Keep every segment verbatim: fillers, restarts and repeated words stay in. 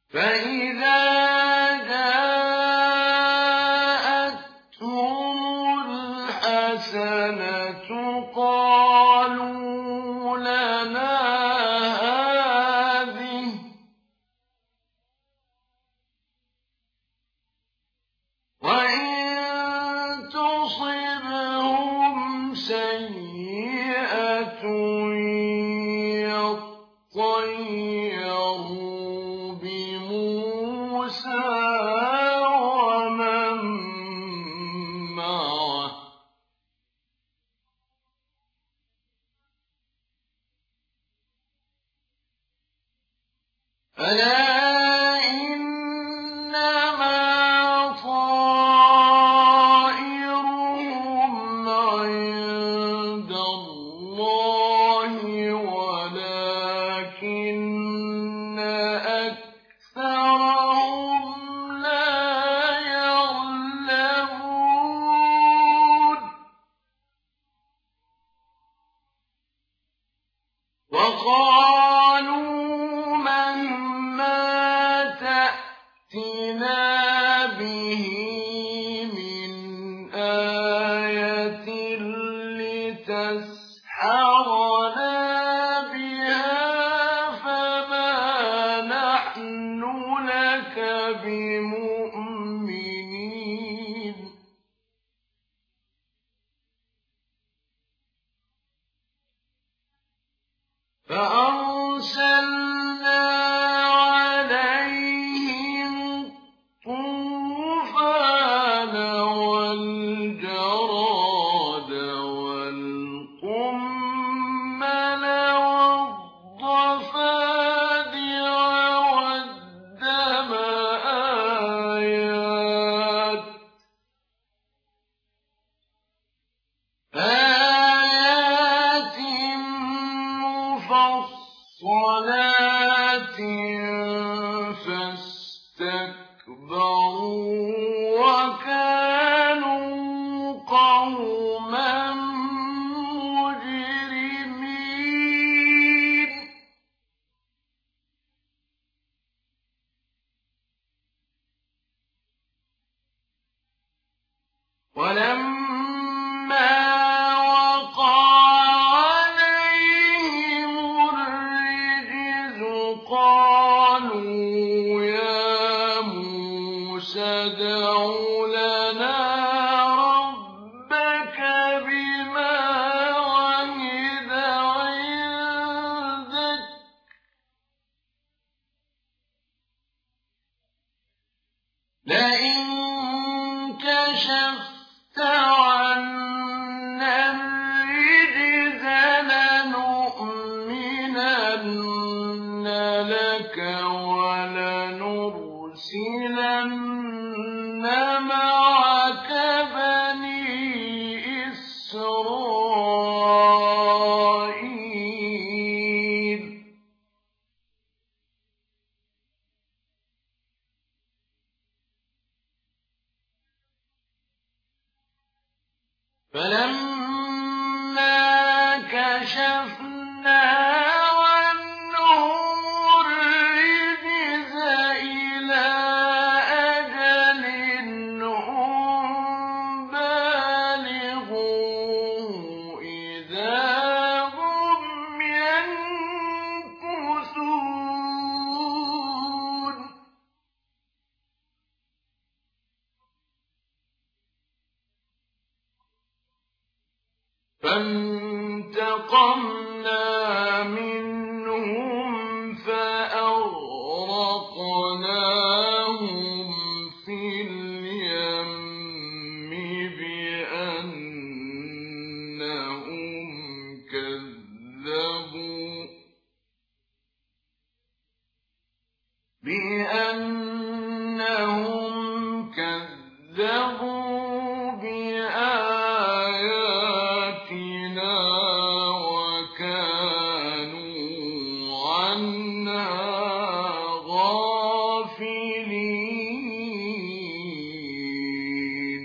فإذا جاءتهم الحسنة قالوا لنا هذه وإن تصبهم سيئة يطيروا بموسى ومن معه ألا إنما طائرهم عند الله ولكن أكثرهم لا يعلمون وقالوا مهما تأتنا به من آية لتسحرنا بها فما نحن لك بمؤمنين فأرسلنا عليهم الطوفان والجراد والقمل والضفادع والدم آيات آيات مفصلات فاستكبروا وكانوا قوما مجرمين ولما وقع عليهم الرجز قالوا يا موسى ادع لنا ربك بما عهد عندك لئن كشفت عنا الرجز لنؤمنن لك ولنرسلن معك بني إسرائيل فلما كشفنا عنهم الرجز إلى أجل هم بالغوه إذا هم ينكثون فانتقمنا منهم فأغرقناهم في اليم بأنهم كذبوا بأنهم كذبوا بآياتنا وكانوا عنها غافلين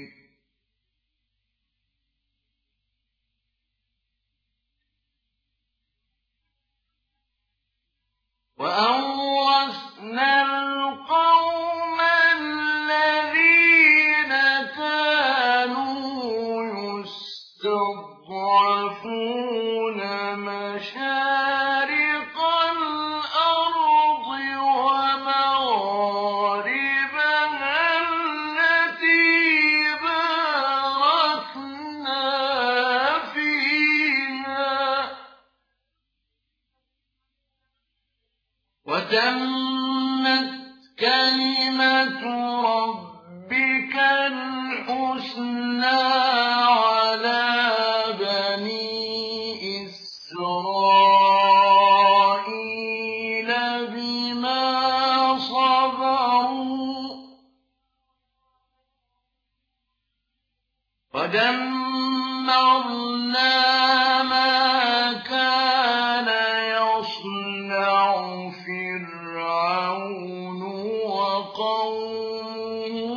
وأورثنا وتمت كلمة ربك الحسنى على بني إسرائيل بما صبروا ودمرنا ما كان يصنع فرعون وقومه